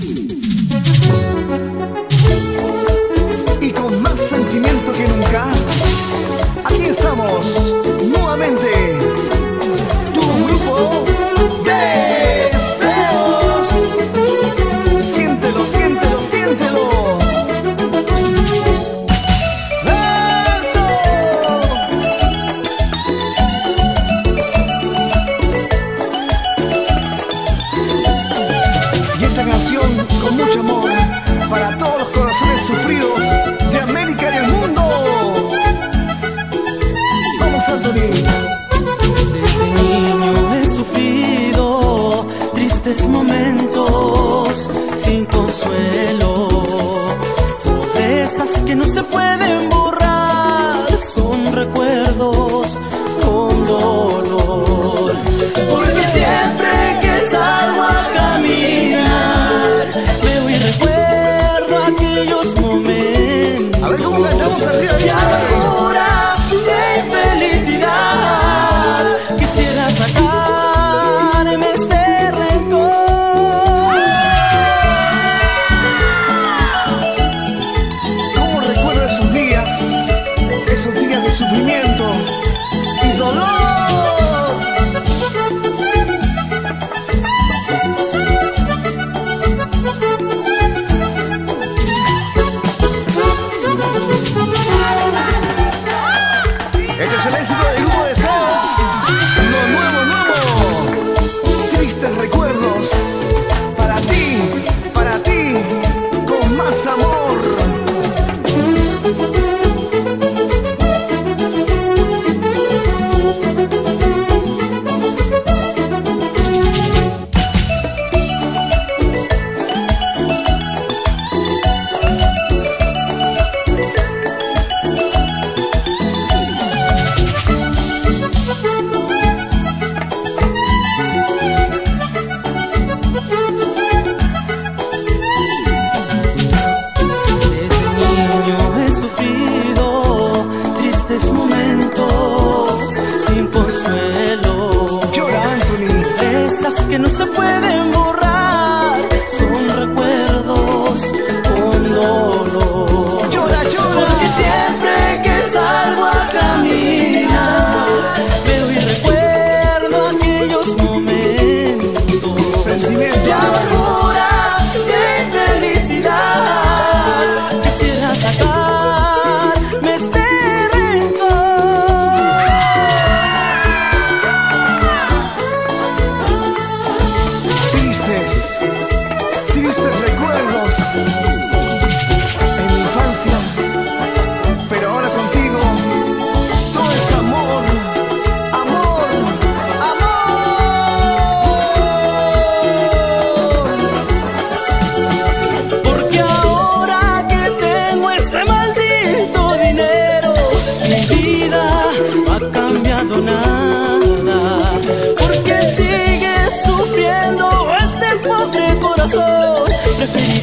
Y con más sentimiento que nunca, aquí estamos nuevamente, tu grupo Deseos. Siéntelo, siéntelo, siéntelo. Con mucho amor para todos los corazones sufridos de América y el mundo. Vamos, Anthony. Desde niño he sufrido tristes momentos sin consuelo, pobrezas que no se pueden borrar, son recuerdos con dolor. Porque siempre que salgo a caminar veo y recuerdo aquellos momentos. A ver cómo cantamos arriba de de amargura, de infelicidad. Quisiera sacarme este rencor. ¿Cómo recuerdo esos días de sufrimiento y dolor? Este es el éxito del grupo Deseos. Lo nuevo, nuevo. Tristes recuerdos. Para ti, con más amor. Que no se pueden borrar, son recuerdos con dolor. Llora, llora. Porque siempre que salgo a caminar veo y recuerdo aquellos momentos de amargura, de infelicidad. Quisiera sacarme este tristes recuerdos en mi infancia, pero ahora contigo todo es amor, amor, amor. Porque ahora que tengo este maldito dinero, mi vida no ha cambiado nada. Porque sigue sufriendo este pobre corazón. Preferiría